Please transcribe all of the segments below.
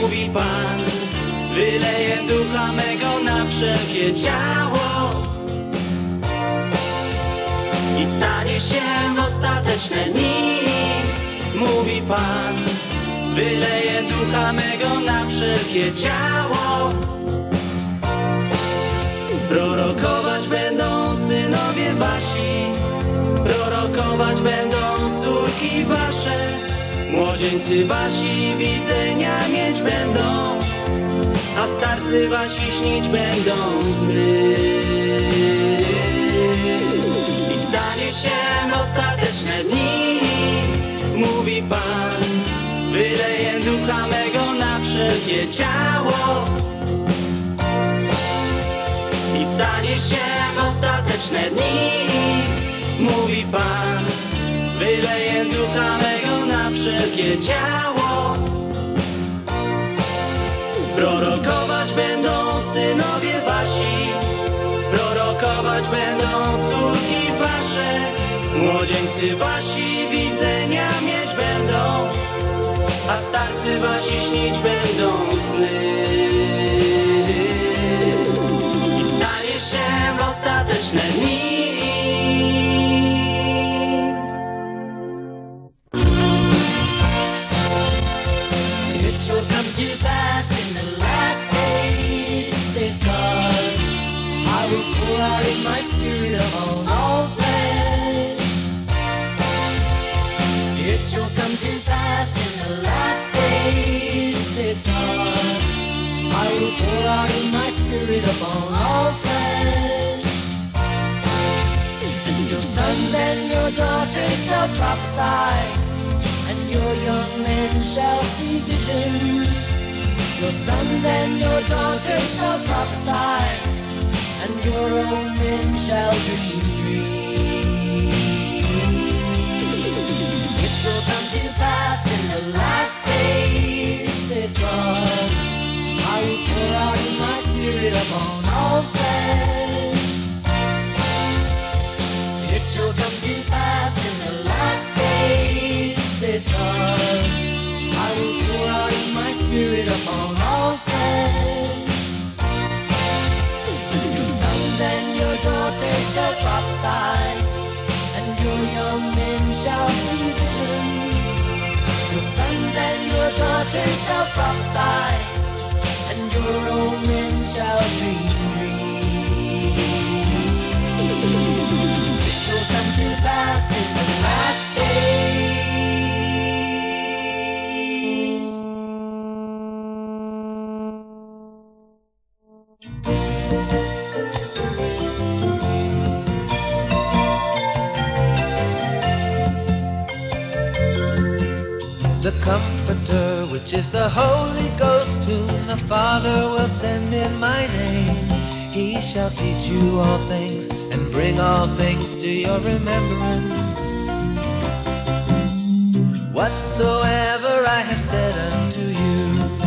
mówi Pan. Wyleję ducha mego na wszelkie ciało i stanie się w ostateczne dni, mówi Pan. Wyleję ducha mego na wszelkie ciało. Prorokować będą synowie wasi, prorokować będą córki wasze. Młodzieńcy wasi widzenia mieć będą, a starcy wasi śnić będą sny. I stanie się w ostateczne dni, mówi Pan. Wyleję ducha mego na wszelkie ciało i stanie się w ostateczne dni, mówi Pan. Wyleję ducha mego na wszelkie ciało. Prorokować będą synowie wasi, prorokować będą córki wasze. Młodzieńcy wasi widzenia mieć będą, a starcy wasi śnić będą sny. I stanie się w ostateczne dni. It shall come to pass in the last days, saith God, I will pour out in my spirit upon all flesh. It shall come to pass in the last days, saith God, I will pour out in my spirit upon all flesh. And your sons and your daughters shall prophesy, and your young men shall see visions. Your sons and your daughters shall prophesy, and your old men shall dream dreams. It shall come to pass in the last days, saith God, I will pour out in my spirit upon all flesh. It shall come to pass in the last days, saith God, I will pour out in my spirit upon all flesh. Your sons and your daughters shall prophesy, and your young men shall see visions. Your sons and your daughters shall prophesy, and your old men shall dream dreams. It shall come to pass in the last days. The Comforter, which is the Holy Ghost, whom the Father will send in my name. He shall teach you all things, and bring all things to your remembrance, whatsoever I have said unto you.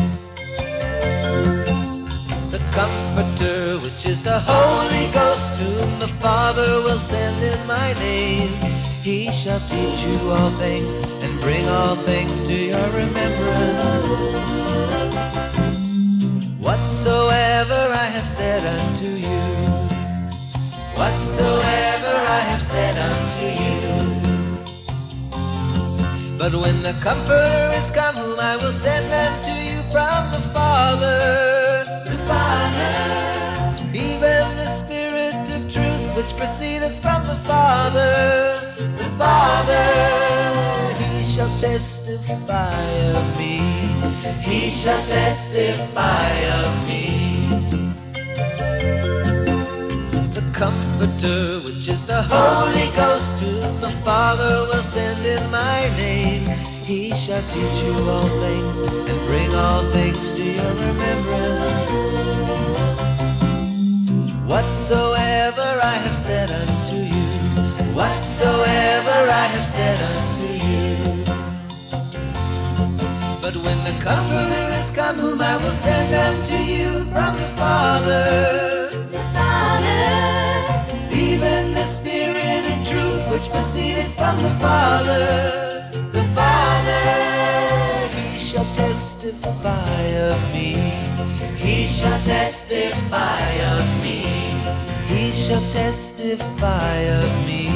The Comforter, which is the Holy Ghost, whom the Father will send in my name. He shall teach you all things, and bring all things to your remembrance, whatsoever I have said unto you. Whatsoever I have said unto you. But when the Comforter is come, whom I will send unto you from the Father, even the Spirit of truth, which proceedeth from the Father, he shall testify of me. He shall testify of me. The Comforter, which is the Holy Ghost, whom the Father will send in my name. He shall teach you all things, and bring all things to your remembrance, whatsoever I have said unto you. Whatsoever I have said unto you. But when the Comforter is come, whom I will send unto you from the Father, even the Spirit of truth, which proceedeth from the Father, he shall testify testify of me. He shall testify of me. He shall testify of me.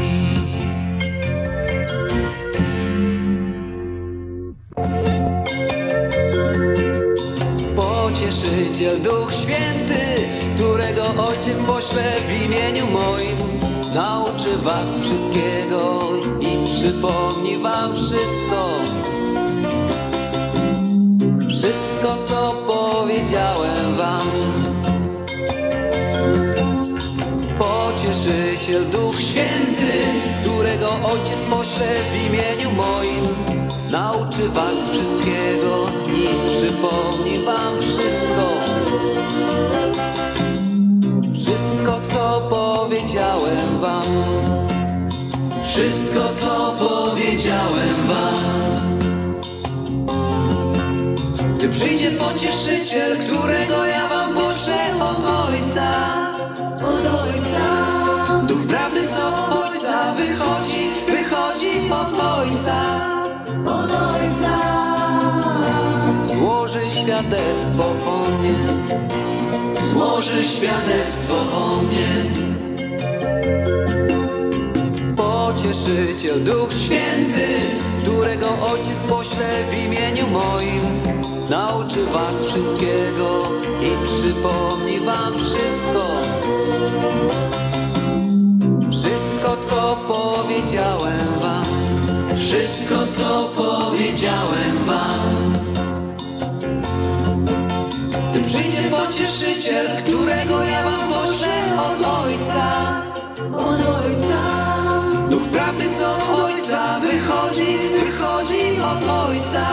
Pocieszyciel, Duch Święty, którego Ojciec pośle w imieniu moim, nauczy was wszystkiego i przypomni wam wszystko. Wszystko, co powiedziałem wam. Pocieszyciel, Duch Święty, którego Ojciec pośle w imieniu moim, nauczy was wszystkiego i przypomni wam wszystko. Wszystko, co powiedziałem wam. Wszystko, co powiedziałem wam. Gdy przyjdzie Pocieszyciel, którego ja wam poślę od Ojca. Duch prawdy, co od Ojca wychodzi od Ojca. Złoży świadectwo o mnie. Złoży świadectwo o mnie. Pocieszyciel, Duch Święty, którego Ojciec pośle w imieniu moim, nauczy was wszystkiego i przypomni wam wszystko. Wszystko, co powiedziałem wam. Wszystko, co powiedziałem wam. Gdy przyjdzie Pocieszyciel, którego ja wam poślę od Ojca. Duch prawdy, co od Ojca wychodzi od Ojca.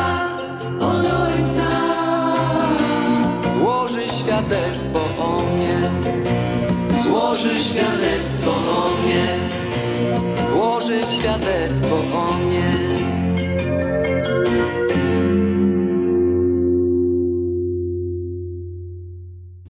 Złoży świadectwo o mnie. Złoży świadectwo o mnie. Złoży świadectwo o mnie.